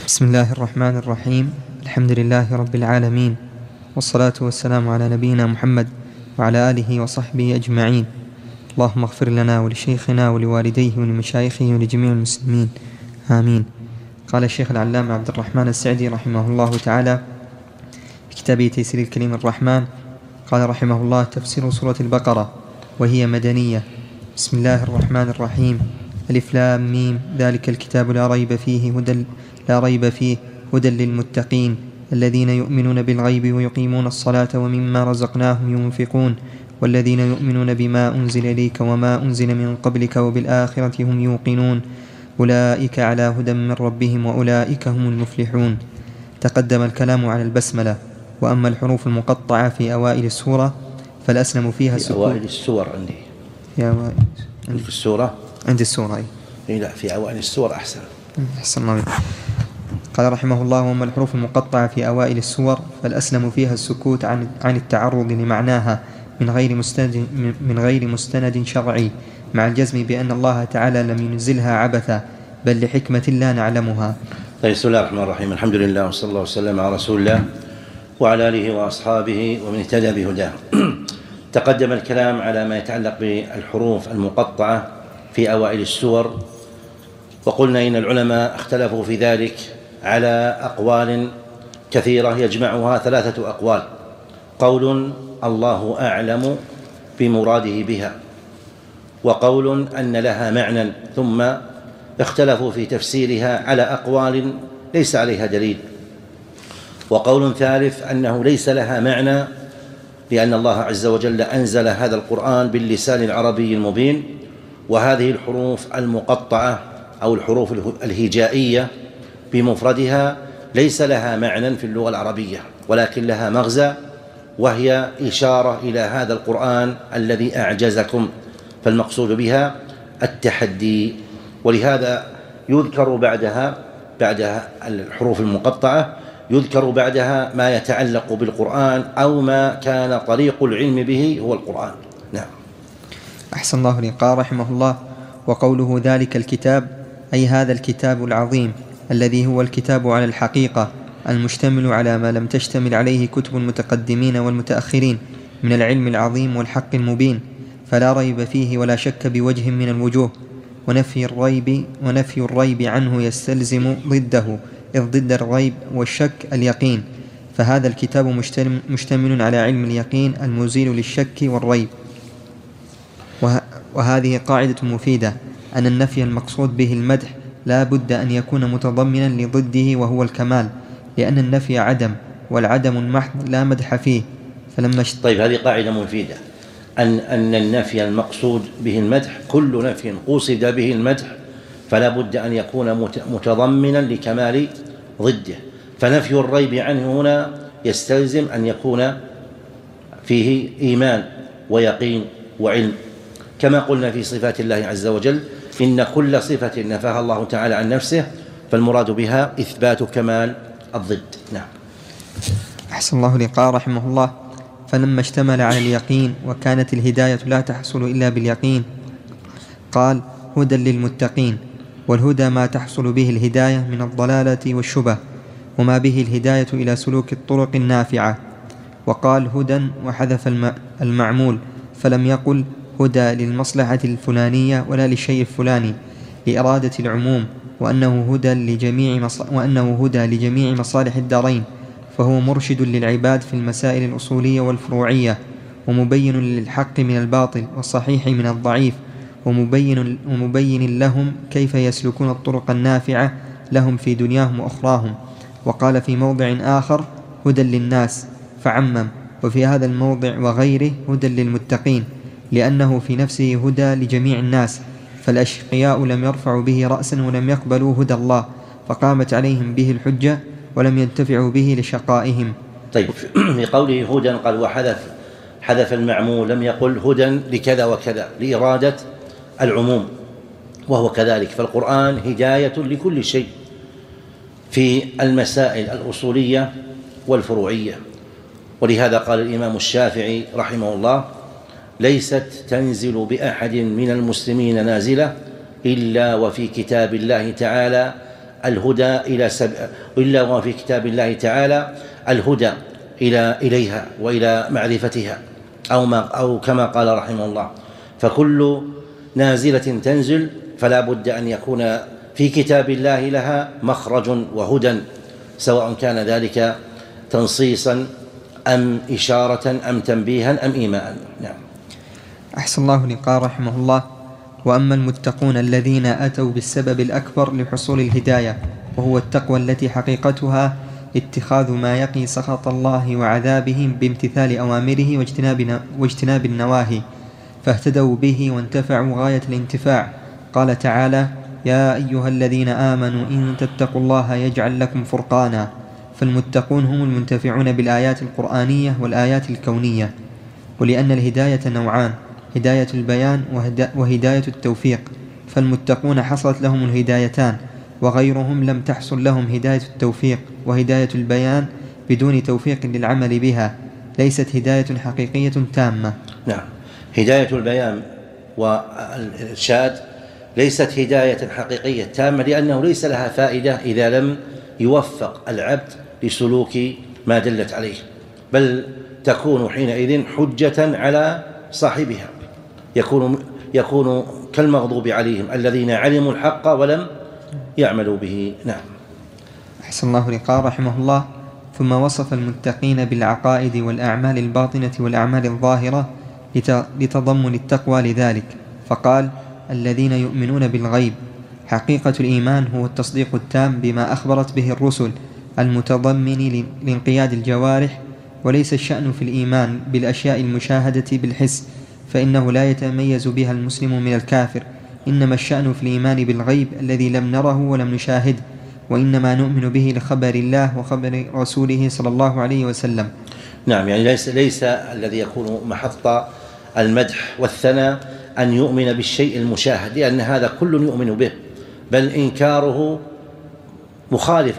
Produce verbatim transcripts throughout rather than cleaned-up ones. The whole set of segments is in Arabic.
بسم الله الرحمن الرحيم. الحمد لله رب العالمين، والصلاة والسلام على نبينا محمد وعلى آله وصحبه أجمعين. اللهم اغفر لنا ولشيخنا ولوالديه ولمشايخه ولجميع المسلمين، آمين. قال الشيخ العلامة عبد الرحمن السعدي رحمه الله تعالى في كتابه تيسير الكريم الرحمن، قال رحمه الله: تفسير سورة البقرة وهي مدنية. بسم الله الرحمن الرحيم. ألف لام ميم، ذلك الكتاب لا ريب فيه هدى لا ريب فيه هدى للمتقين الذين يؤمنون بالغيب ويقيمون الصلاة ومما رزقناهم ينفقون والذين يؤمنون بما أنزل إليك وما أنزل من قبلك وبالآخرة هم يوقنون أولئك على هدى من ربهم وأولئك هم المفلحون. تقدم الكلام على البسملة، وأما الحروف المقطعة في أوائل السورة فالأسلم فيها السكون. في أوائل السور عندي في أوائل عندي في السورة عندي السورة أي إيه لا في أوائل السور أحسن. أحسن الله. قال رحمه الله: وأما الحروف المقطعة في أوائل السور فالأسلم فيها السكوت عن عن التعرض لمعناها من غير مستند من غير مستند شرعي، مع الجزم بأن الله تعالى لم ينزلها عبثا بل لحكمة لا نعلمها. طيب، بسم الله الرحمن الرحيم. الحمد لله وصلى الله وسلم على رسول الله وعلى آله وأصحابه ومن اهتدى بهداه. تقدم الكلام على ما يتعلق بالحروف المقطعة في أوائل السور، وقلنا إن العلماء اختلفوا في ذلك على أقوال كثيرة يجمعها ثلاثة أقوال: قول الله أعلم بمراده بها، وقول أن لها معنى، ثم اختلفوا في تفسيرها على أقوال ليس عليها دليل، وقول ثالث أنه ليس لها معنى لأن الله عز وجل أنزل هذا القرآن باللسان العربي المبين، وهذه الحروف المقطعة أو الحروف الهجائية بمفردها ليس لها معنى في اللغة العربية، ولكن لها مغزى، وهي إشارة إلى هذا القرآن الذي أعجزكم، فالمقصود بها التحدي. ولهذا يذكر بعدها بعد الحروف المقطعة يذكر بعدها ما يتعلق بالقرآن أو ما كان طريق العلم به هو القرآن. نعم. أحسن الله لي. قال رحمه الله: وقوله ذلك الكتاب أي هذا الكتاب العظيم الذي هو الكتاب على الحقيقة، المشتمل على ما لم تشتمل عليه كتب المتقدمين والمتأخرين من العلم العظيم والحق المبين، فلا ريب فيه ولا شك بوجه من الوجوه، ونفي الريب ونفي الريب عنه يستلزم ضده، إذ ضد الريب والشك اليقين، فهذا الكتاب مشتمل على علم اليقين المزيل للشك والريب. وهذه قاعدة مفيدة، أن النفي المقصود به المدح لا بد أن يكون متضمنا لضده وهو الكمال، لأن النفي عدم، والعدم المحض لا مدح فيه. فلما اشت... طيب، هذه قاعدة مفيدة، أن أن النفي المقصود به المدح كل نفي قصد به المدح فلا بد أن يكون متضمنا لكمال ضده، فنفي الريب عنه هنا يستلزم أن يكون فيه إيمان ويقين وعلم، كما قلنا في صفات الله عز وجل: إن كل صفة نفاها الله تعالى عن نفسه فالمراد بها إثبات كمال الضد. نعم. أحسن الله لي. قال رحمه الله: فلما اشتمل على اليقين وكانت الهداية لا تحصل إلا باليقين، قال: هدى للمتقين. والهدى ما تحصل به الهداية من الضلالة والشبه، وما به الهداية إلى سلوك الطرق النافعة. وقال هدى وحذف المعمول، فلم يقل هدى للمصلحة الفلانية ولا للشيء الفلاني، لإرادة العموم، وأنه هدى لجميع مص... وأنه هدى لجميع مصالح الدارين، فهو مرشد للعباد في المسائل الأصولية والفروعية، ومبين للحق من الباطل والصحيح من الضعيف، ومبين, ومبين لهم كيف يسلكون الطرق النافعة لهم في دنياهم وأخراهم. وقال في موضع آخر هدى للناس فعمم، وفي هذا الموضع وغيره هدى للمتقين، لأنه في نفسه هدى لجميع الناس، فالأشقياء لم يرفعوا به رأسا ولم يقبلوا هدى الله، فقامت عليهم به الحجة ولم ينتفعوا به لشقائهم. طيب، في قوله هدى قال وحذف حذف المعمول، لم يقل هدى لكذا وكذا، لإرادة العموم، وهو كذلك، فالقرآن هداية لكل شيء في المسائل الأصولية والفروعية. ولهذا قال الإمام الشافعي رحمه الله: ليست تنزل بأحد من المسلمين نازلة إلا وفي كتاب الله تعالى الهدى إلى سب... إلا وفي كتاب الله تعالى الهدى إلى إليها وإلى معرفتها، أو, ما أو كما قال رحمه الله: فكل نازلة تنزل فلا بد أن يكون في كتاب الله لها مخرج وهدى، سواء كان ذلك تنصيصا أم إشارة أم تنبيها أم إيماء. نعم. أحسن الله لقاء رحمه الله. وأما المتقون الذين أتوا بالسبب الأكبر لحصول الهداية، وهو التقوى التي حقيقتها اتخاذ ما يقي سخط الله وعذابه بامتثال أوامره واجتناب, واجتناب النواهي، فاهتدوا به وانتفعوا غاية الانتفاع. قال تعالى: يا أيها الذين آمنوا إن تتقوا الله يجعل لكم فرقانا. فالمتقون هم المنتفعون بالآيات القرآنية والآيات الكونية. ولأن الهداية نوعان: هداية البيان وهداية التوفيق، فالمتقون حصلت لهم الهدايتان، وغيرهم لم تحصل لهم هداية التوفيق وهداية البيان بدون توفيق للعمل بها، ليست هداية حقيقية تامة. نعم. هداية البيان والإرشاد ليست هداية حقيقية تامة، لأنه ليس لها فائدة إذا لم يوفق العبد لسلوك ما دلت عليه، بل تكون حينئذ حجة على صاحبها، يكون يكون كالمغضوب عليهم الذين علموا الحق ولم يعملوا به. نعم. أحسن الله لقاء رحمه الله. ثم وصف المتقين بالعقائد والأعمال الباطنة والأعمال الظاهرة لتضمن التقوى لذلك، فقال: الذين يؤمنون بالغيب. حقيقة الإيمان هو التصديق التام بما أخبرت به الرسل المتضمن لانقياد الجوارح، وليس الشأن في الإيمان بالأشياء المشاهدة بالحس، فإنه لا يتميز بها المسلم من الكافر، إنما الشأن في الإيمان بالغيب الذي لم نره ولم نشاهده، وإنما نؤمن به لخبر الله وخبر رسوله صلى الله عليه وسلم. نعم. يعني ليس, ليس الذي يكون محط المدح والثناء أن يؤمن بالشيء المشاهد، لأن هذا كل يؤمن به، بل إنكاره مخالف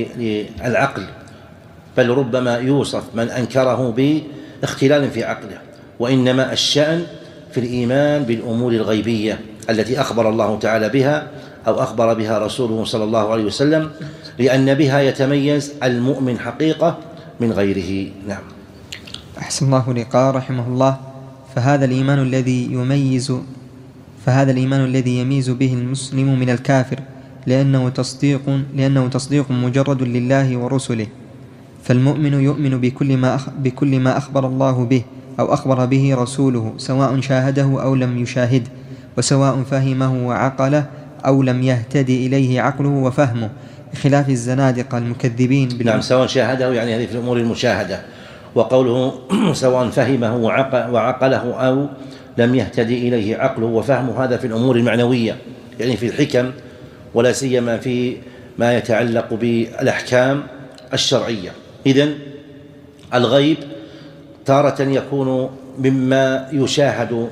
للعقل، بل ربما يوصف من أنكره باختلال في عقله. وإنما الشأن في الإيمان بالأمور الغيبية التي أخبر الله تعالى بها أو أخبر بها رسوله صلى الله عليه وسلم، لأن بها يتميز المؤمن حقيقة من غيره. نعم. أحسن الله لقاء رحمه الله. فهذا الإيمان الذي يميز فهذا الإيمان الذي يميز به المسلم من الكافر، لأنه تصديق لأنه تصديق مجرد لله ورسله. فالمؤمن يؤمن بكل ما أخ بكل ما أخبر الله به أو أخبر به رسوله، سواء شاهده أو لم يشاهده، وسواء فهمه وعقله أو لم يهتدي إليه عقله وفهمه، بخلاف الزنادقة المكذبين بال... نعم. سواء شاهده يعني هذه في الأمور المشاهدة، وقوله سواء فهمه وعقله أو لم يهتدي إليه عقله وفهمه، هذا في الأمور المعنوية، يعني في الحكم، ولا سيما في ما يتعلق بالأحكام الشرعية. إذن الغيب تارة يكون مما يشاهد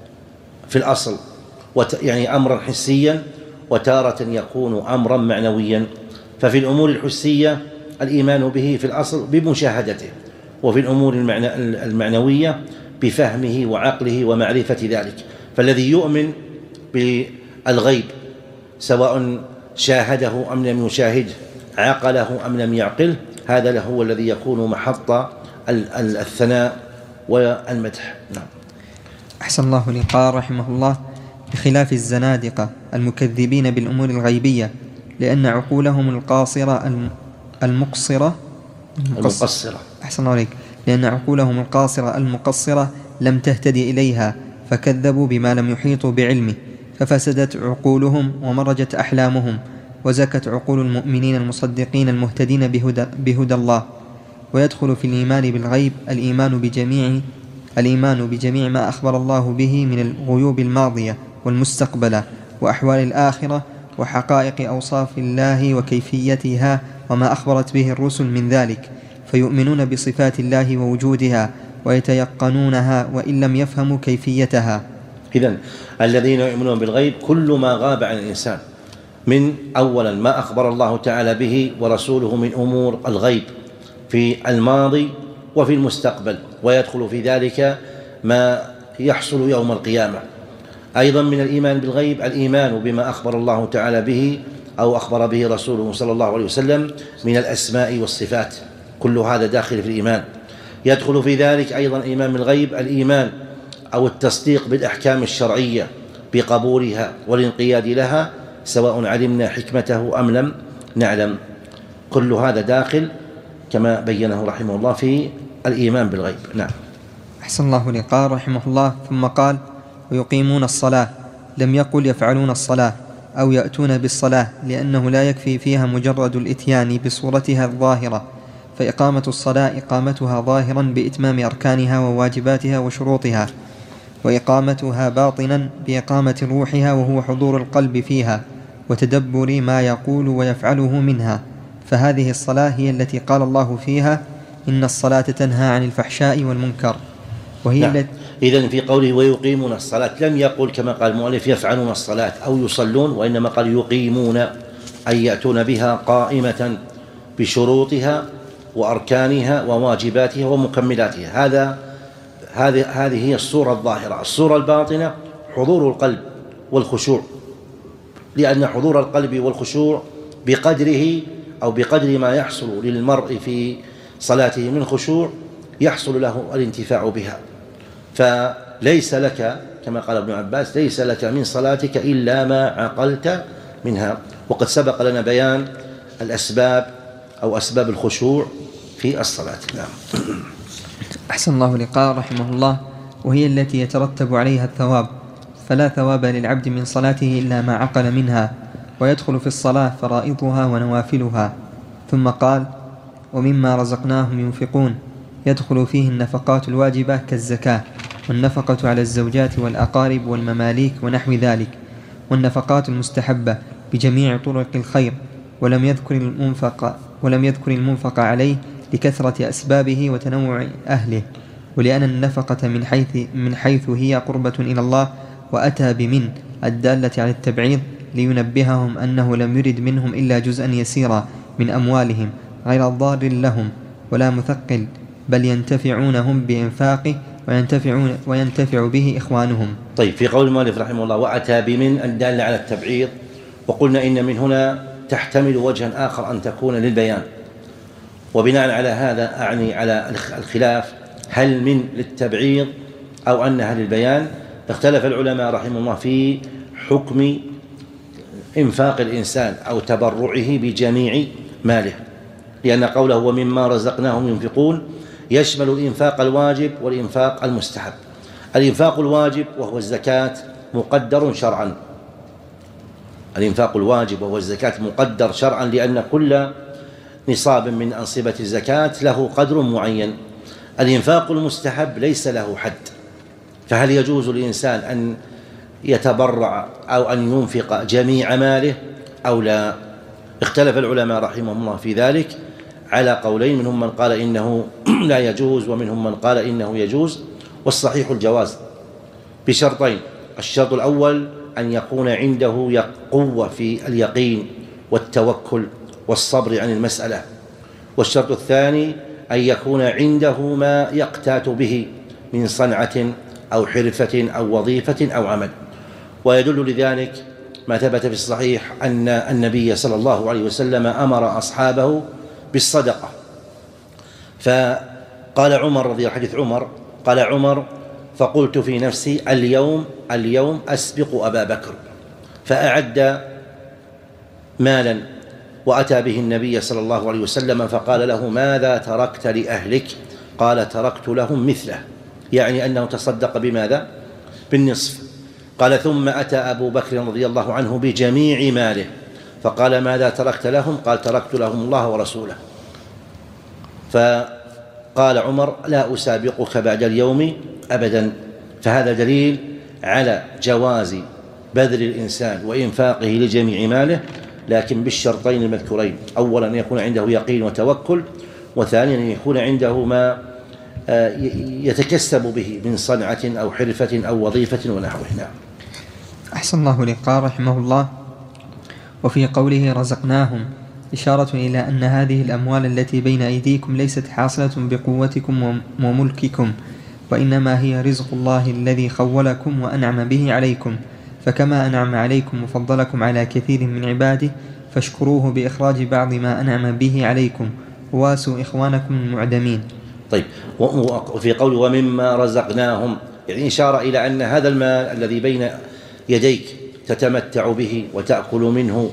في الأصل يعني أمرا حسيا، وتارة يكون أمرا معنويا. ففي الأمور الحسية الإيمان به في الأصل بمشاهدته، وفي الأمور المعنوية بفهمه وعقله ومعرفة ذلك. فالذي يؤمن بالغيب سواء شاهده أم لم يشاهده، عقله أم لم يعقله، هذا هو الذي يكون محط الثناء والمدح. نعم. أحسن الله لقاء رحمه الله. بخلاف الزنادقة المكذبين بالأمور الغيبية، لأن عقولهم القاصرة المقصرة المقصرة أحسن الله عليك لأن عقولهم القاصرة المقصرة لم تهتدي إليها، فكذبوا بما لم يحيطوا بعلمه، ففسدت عقولهم ومرجت أحلامهم، وزكت عقول المؤمنين المصدقين المهتدين بهدى, بهدى الله. ويدخل في الإيمان بالغيب الإيمان بجميع الإيمان بجميع ما أخبر الله به من الغيوب الماضية والمستقبلة وأحوال الآخرة وحقائق أوصاف الله وكيفيتها وما أخبرت به الرسل من ذلك، فيؤمنون بصفات الله ووجودها ويتيقنونها وإن لم يفهموا كيفيتها. إذن الذين يؤمنون بالغيب كل ما غاب عن الإنسان من أولا ما أخبر الله تعالى به ورسوله من أمور الغيب في الماضي وفي المستقبل، ويدخل في ذلك ما يحصل يوم القيامة. أيضا من الإيمان بالغيب الإيمان بما أخبر الله تعالى به أو أخبر به رسوله صلى الله عليه وسلم من الأسماء والصفات، كل هذا داخل في الإيمان. يدخل في ذلك أيضا إيمان بالغيب، الإيمان أو التصديق بالأحكام الشرعية بقبولها والانقياد لها سواء علمنا حكمته أم لم نعلم، كل هذا داخل كما بينه رحمه الله في الإيمان بالغيب. نعم. أحسن الله لي. قال رحمه الله: ثم قال: ويقيمون الصلاة. لم يقل يفعلون الصلاة أو يأتون بالصلاة، لأنه لا يكفي فيها مجرد الإتيان بصورتها الظاهرة، فإقامة الصلاة إقامتها ظاهرا بإتمام أركانها وواجباتها وشروطها، وإقامتها باطنا بإقامة روحها وهو حضور القلب فيها وتدبر ما يقول ويفعله منها. فهذه الصلاة هي التي قال الله فيها: إن الصلاة تنهى عن الفحشاء والمنكر. وهي نعم. التي إذن في قوله ويقيمون الصلاة لم يقل كما قال المؤلف يفعلون الصلاة أو يصلون، وإنما قال يقيمون، أي يأتون بها قائمة بشروطها وأركانها وواجباتها ومكملاتها. هذا هذه هذه هي الصورة الظاهرة. الصورة الباطنة حضور القلب والخشوع، لأن حضور القلب والخشوع بقدره أو بقدر ما يحصل للمرء في صلاته من خشوع يحصل له الانتفاع بها. فليس لك كما قال ابن عباس: ليس لك من صلاتك إلا ما عقلت منها. وقد سبق لنا بيان الأسباب أو أسباب الخشوع في الصلاة. نعم. أحسن الله لي. قال رحمه الله: وهي التي يترتب عليها الثواب، فلا ثواب للعبد من صلاته إلا ما عقل منها، ويدخل في الصلاة فرائضها ونوافلها. ثم قال: ومما رزقناهم ينفقون، يدخل فيه النفقات الواجبة كالزكاة، والنفقة على الزوجات والأقارب والمماليك ونحو ذلك، والنفقات المستحبة بجميع طرق الخير، ولم يذكر المنفق ولم يذكر المنفق عليه لكثرة أسبابه وتنوع أهله، ولأن النفقة من حيث من حيث هي قربة إلى الله، وأتى بمن الدالة على التبعيض لينبههم أنه لم يرد منهم إلا جزءا يسيرا من أموالهم غير ضار لهم ولا مثقل، بل ينتفعونهم بإنفاقه وينتفعون وينتفع به إخوانهم. طيب، في قول المؤلف رحمه الله: وأتى بمن الدالة على التبعيض، وقلنا إن من هنا تحتمل وجها آخر أن تكون للبيان، وبناء على هذا أعني على الخلاف هل من للتبعيض أو أنها للبيان. اختلف العلماء رحمه الله في حكم إنفاق الإنسان أو تبرعه بجميع ماله، لأن قوله ومما رزقناهم ينفقون يشمل الإنفاق الواجب والإنفاق المستحب. الإنفاق الواجب وهو الزكاة مقدر شرعا، الإنفاق الواجب وهو الزكاة مقدر شرعا، لأن كل نصاب من أنصبة الزكاة له قدر معين. الإنفاق المستحب ليس له حد، فهل يجوز للإنسان أن يتبرع أو أن ينفق جميع ماله أو لا؟ اختلف العلماء رحمهم الله في ذلك على قولين، منهم من قال إنه لا يجوز ومنهم من قال إنه يجوز، والصحيح الجواز بشرطين: الشرط الأول أن يكون عنده قوة في اليقين والتوكل والصبر عن المسألة، والشرط الثاني أن يكون عنده ما يقتات به من صنعة أو حرفة أو وظيفة أو عمل. ويدل لذلك ما ثبت في الصحيح أن النبي صلى الله عليه وسلم أمر أصحابه بالصدقة، فقال عمر رضي الله عنه، حديث عمر قال عمر: فقلت في نفسي اليوم اليوم أسبق أبا بكر، فأعد مالا وأتى به النبي صلى الله عليه وسلم فقال له: ماذا تركت لأهلك؟ قال: تركت لهم مثله، يعني أنه تصدق بماذا؟ بالنصف. قال: ثم أتى أبو بكر رضي الله عنه بجميع ماله فقال: ماذا تركت لهم؟ قال: تركت لهم الله ورسوله. فقال عمر: لا أسابقك بعد اليوم أبدا. فهذا دليل على جواز بذل الإنسان وإنفاقه لجميع ماله، لكن بالشرطين المذكورين: أولا أن يكون عنده يقين وتوكل، وثانيا أن يكون عنده ما يتكسب به من صنعة أو حرفة أو وظيفة ونحوه. نعم. أحسن الله لي. قال رحمه الله: وفي قوله رزقناهم إشارة إلى أن هذه الأموال التي بين أيديكم ليست حاصلة بقوتكم وملككم، وإنما هي رزق الله الذي خولكم وأنعم به عليكم، فكما أنعم عليكم وفضلكم على كثير من عباده، فاشكروه بإخراج بعض ما أنعم به عليكم وواسوا إخوانكم المعدمين. طيب، وفي قوله ومما رزقناهم، يعني إشارة إلى أن هذا المال الذي بين يديك تتمتع به وتأكل منه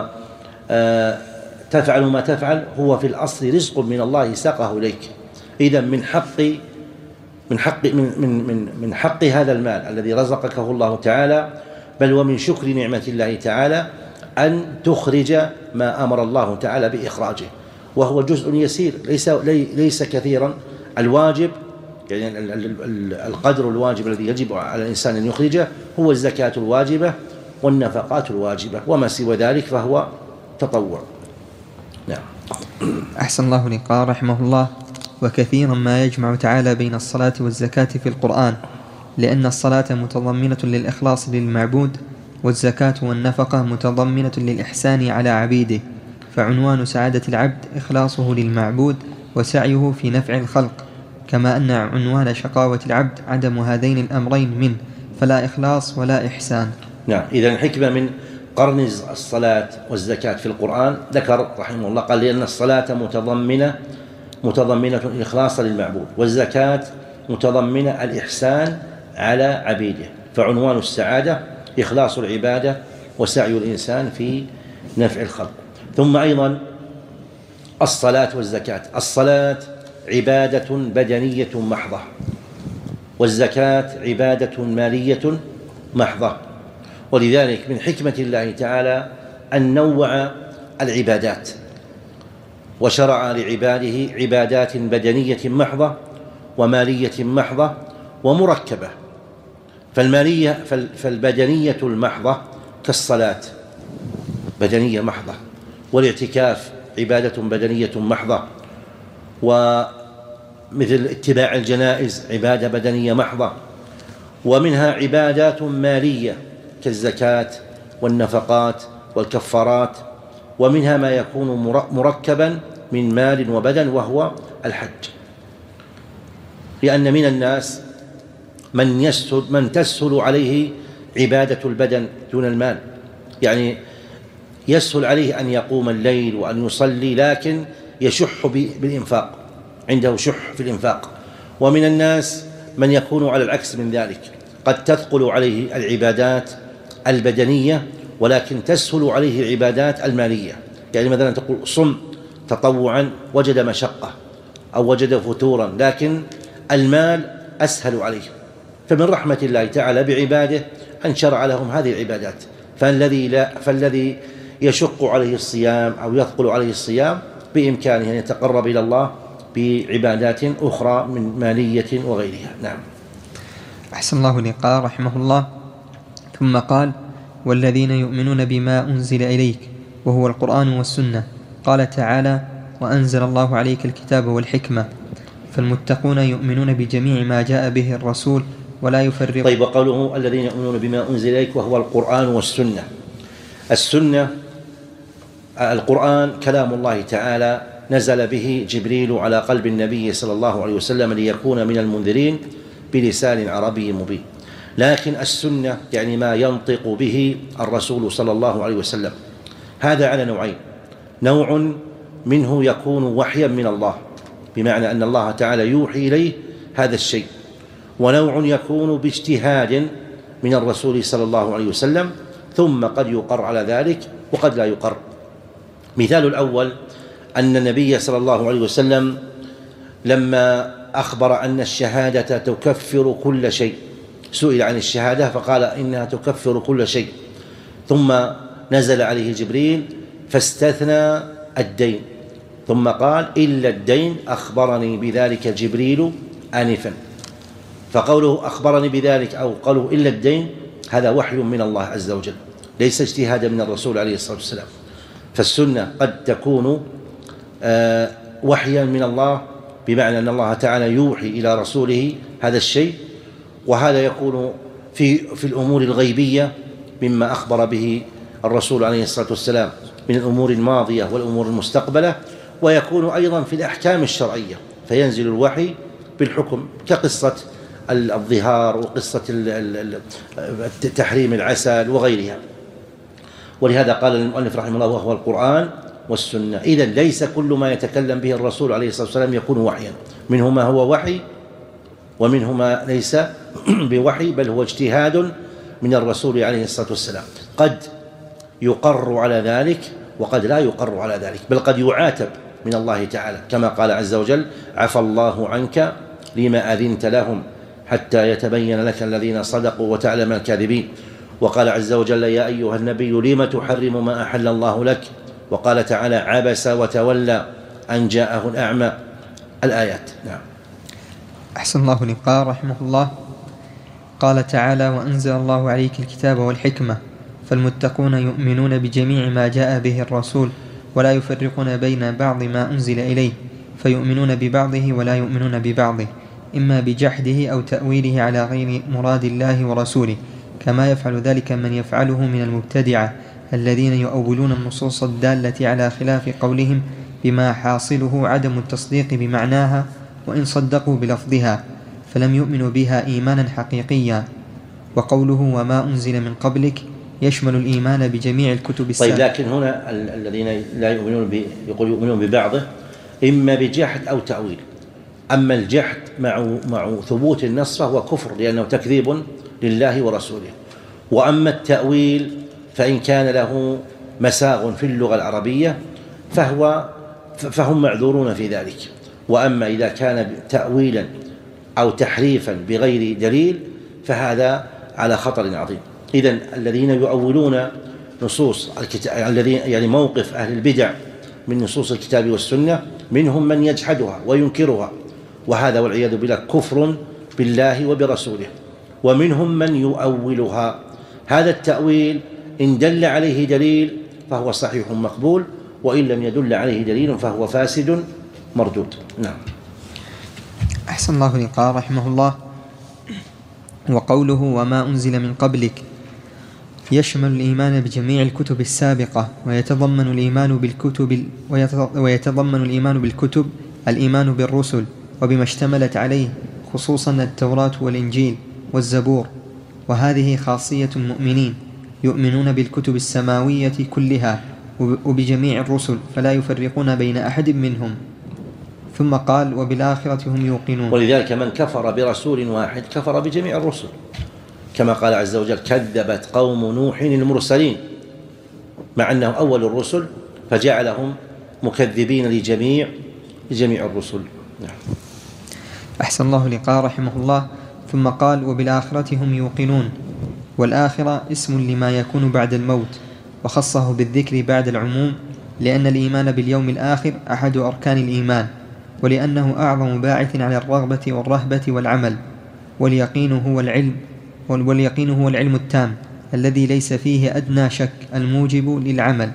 وتفعل ما تفعل هو في الأصل رزق من الله ساقه إليك. إذن من حق من حق من من من من حق هذا المال الذي رزقكه الله تعالى، بل ومن شكر نعمة الله تعالى، أن تخرج ما أمر الله تعالى بإخراجه، وهو جزء يسير ليس ليس كثيرا. الواجب يعني القدر الواجب الذي يجب على الإنسان أن يخرجه هو الزكاة الواجبة والنفقات الواجبة، وما سوى ذلك فهو تطوع. نعم. أحسن الله لك رحمه الله. وكثيرا ما يجمع تعالى بين الصلاة والزكاة في القرآن، لأن الصلاة متضمنة للإخلاص للمعبود، والزكاة والنفقة متضمنة للإحسان على عبيده، فعنوان سعادة العبد إخلاصه للمعبود وسعيه في نفع الخلق، كما أن عنوان شقاوة العبد عدم هذين الأمرين منه، فلا إخلاص ولا إحسان. نعم. إذن الحكمة من قرن الصلاة والزكاة في القرآن ذكر رحمه الله قال لأن الصلاة متضمنة متضمنة الإخلاص للمعبود، والزكاة متضمنة الإحسان على عبيده، فعنوان السعادة إخلاص العبادة وسعي الإنسان في نفع الخلق. ثم أيضا الصلاة والزكاة، الصلاة عبادة بدنية محضة، والزكاة عبادة مالية محضة، ولذلك من حكمة الله تعالى أن نوع العبادات، وشرع لعباده عبادات بدنية محضة ومالية محضة ومركبة. فالمالية فالبدنية المحضة كالصلاة بدنية محضة، والاعتكاف عبادة بدنية محضة، ومثل اتباع الجنائز عبادة بدنية محضة، ومنها عبادات مالية كالزكاة والنفقات والكفارات، ومنها ما يكون مركبا من مال وبدن وهو الحج، لأن من الناس من يسهل من تسهل عليه عبادة البدن دون المال، يعني يسهل عليه أن يقوم الليل وأن يصلي لكن يشح بالإنفاق، عنده شح في الإنفاق. ومن الناس من يكون على العكس من ذلك، قد تثقل عليه العبادات البدنية ولكن تسهل عليه العبادات المالية، يعني مثلا تقول صم تطوعا وجد مشقة أو وجد فتورا، لكن المال أسهل عليه، فمن رحمة الله تعالى بعباده أن شرع لهم هذه العبادات. فالذي لا فالذي يشق عليه الصيام أو يثقل عليه الصيام بإمكانه أن يتقرب إلى الله بعبادات أخرى من مالية وغيرها. نعم. أحسن الله لقاء رحمه الله. ثم قال والذين يؤمنون بما أنزل إليك وهو القرآن والسنة، قال تعالى وأنزل الله عليك الكتاب والحكمة، فالمتقون يؤمنون بجميع ما جاء به الرسول ولا يفرق. طيب، وقوله الذين يؤمنون بما أنزل إليك وهو القرآن والسنة، السنة القرآن كلام الله تعالى نزل به جبريل على قلب النبي صلى الله عليه وسلم ليكون من المنذرين بلسان عربي مبين، لكن السنة يعني ما ينطق به الرسول صلى الله عليه وسلم، هذا على نوعين، نوع منه يكون وحيا من الله بمعنى أن الله تعالى يوحي إليه هذا الشيء، ونوع يكون باجتهاد من الرسول صلى الله عليه وسلم ثم قد يقر على ذلك وقد لا يقر. مثال الأول أن النبي صلى الله عليه وسلم لما أخبر أن الشهادة تكفر كل شيء، سئل عن الشهادة فقال إنها تكفر كل شيء، ثم نزل عليه جبريل فاستثنى الدين، ثم قال إلا الدين أخبرني بذلك جبريل آنفا، فقوله أخبرني بذلك أو قوله إلا الدين هذا وحي من الله عز وجل، ليس اجتهادا من الرسول عليه الصلاة والسلام. فالسنة قد تكون وحيا من الله بمعنى أن الله تعالى يوحي إلى رسوله هذا الشيء، وهذا يكون في في الأمور الغيبية مما أخبر به الرسول عليه الصلاة والسلام من الأمور الماضية والأمور المستقبلة، ويكون أيضا في الأحكام الشرعية، فينزل الوحي بالحكم كقصة الظهار وقصة تحريم العسل وغيرها. ولهذا قال المؤلف رحمه الله وهو القرآن والسنة. إذن ليس كل ما يتكلم به الرسول عليه الصلاة والسلام يكون وحيا، منه ما هو وحي ومنه ما ليس بوحي، بل هو اجتهاد من الرسول عليه الصلاة والسلام، قد يقر على ذلك وقد لا يقر على ذلك، بل قد يعاتب من الله تعالى، كما قال عز وجل عفى الله عنك لما أذنت لهم حتى يتبين لك الذين صدقوا وتعلم الكاذبين. وقال عز وجل يا أيها النبي لم تحرم ما أحل الله لك. وقال تعالى عبس وتولى أن جاءه الأعمى. الآيات. نعم. أحسن الله لقاء رحمه الله. قال تعالى وأنزل الله عليك الكتاب والحكمة فالمتقون يؤمنون بجميع ما جاء به الرسول ولا يفرقون بين بعض ما أنزل إليه، فيؤمنون ببعضه ولا يؤمنون ببعضه، إما بجحده أو تأويله على غير مراد الله ورسوله، كما يفعل ذلك من يفعله من المبتدعة الذين يؤولون النصوص الدالة على خلاف قولهم بما حاصله عدم التصديق بمعناها وإن صدقوا بلفظها، فلم يؤمنوا بها إيمانا حقيقيا. وقوله وما أنزل من قبلك يشمل الإيمان بجميع الكتب السابقة. طيب، لكن هنا الذين لا يؤمنون يقول يؤمنون ببعضه إما بجحد أو تأويل. أما الجحد مع مع ثبوت النص فهو كفر لأنه تكذيب لله ورسوله، وأما التأويل فإن كان له مساغ في اللغة العربية فهو فهم معذورون في ذلك. وأما إذا كان تأويلا أو تحريفا بغير دليل فهذا على خطر عظيم. إذن الذين يؤولون نصوص الكتاب، الذين يعني موقف أهل البدع من نصوص الكتاب والسنة، منهم من يجحدها وينكرها، وهذا والعياذ بالله كفر بالله وبرسوله، ومنهم من يؤولها. هذا التأويل إن دل عليه دليل فهو صحيح مقبول، وإن لم يدل عليه دليل فهو فاسد مردود. نعم. أحسن الله لقاء رحمه الله. وقوله وما أنزل من قبلك يشمل الإيمان بجميع الكتب السابقة، ويتضمن الإيمان بالكتب ويتضمن الإيمان بالكتب الإيمان بالرسل وبما اشتملت عليه، خصوصا التوراة والإنجيل والزبور، وهذه خاصية المؤمنين، يؤمنون بالكتب السماوية كلها وبجميع الرسل فلا يفرقون بين أحد منهم. ثم قال وبالآخرة هم يوقنون. ولذلك من كفر برسول واحد كفر بجميع الرسل، كما قال عز وجل كذبت قوم نوح المرسلين، مع أنه أول الرسل فجعلهم مكذبين لجميع لجميع الرسل. نعم. أحسن الله لقاء رحمه الله. ثم قال وبالآخرة هم يوقنون. والآخرة اسم لما يكون بعد الموت، وخصه بالذكر بعد العموم، لأن الإيمان باليوم الآخر أحد أركان الإيمان، ولأنه أعظم باعث على الرغبة والرهبة والعمل. واليقين هو العلم واليقين هو العلم التام الذي ليس فيه أدنى شك الموجب للعمل.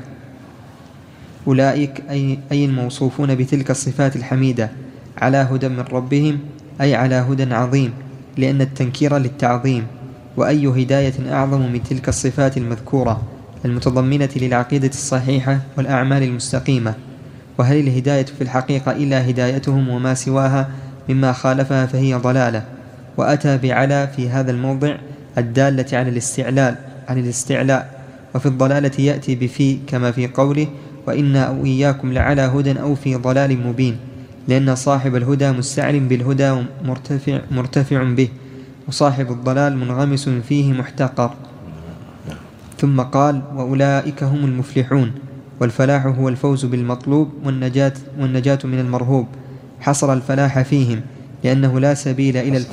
أولئك أي, أي الموصوفون بتلك الصفات الحميدة على هدى من ربهم، أي على هدى عظيم، لأن التنكير للتعظيم. وأي هداية أعظم من تلك الصفات المذكورة المتضمنة للعقيدة الصحيحة والأعمال المستقيمة؟ وهل الهداية في الحقيقة إلا هدايتهم، وما سواها مما خالفها فهي ضلالة؟ وأتى بعلى في هذا الموضع الدالة على الاستعلاء عن الاستعلاء، وفي الضلالة يأتي بفي، كما في قوله وإنا أو إياكم لعلى هدى أو في ضلال مبين، لأن صاحب الهدى مستعل بالهدى مرتفع, مرتفع به، وصاحب الضلال منغمس فيه محتقر. ثم قال وأولئك هم المفلحون. والفلاح هو الفوز بالمطلوب والنجاة, والنجاة من المرهوب. حصر الفلاح فيهم لأنه لا سبيل إلى الف...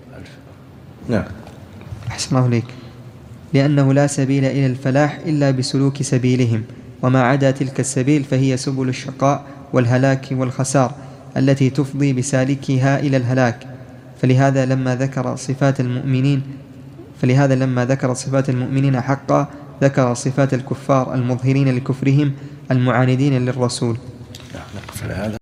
نعم. أحسن الله إليك. لأنه لا سبيل إلى الفلاح إلا بسلوك سبيلهم، وما عدا تلك السبيل فهي سبل الشقاء والهلاك والخسار التي تفضي بسالكها إلى الهلاك. فلهذا لما ذكر صفات المؤمنين فلهذا لما ذكر صفات المؤمنين حقا ذكر صفات الكفار المظهرين لكفرهم المعاندين للرسول. نقف على هذا.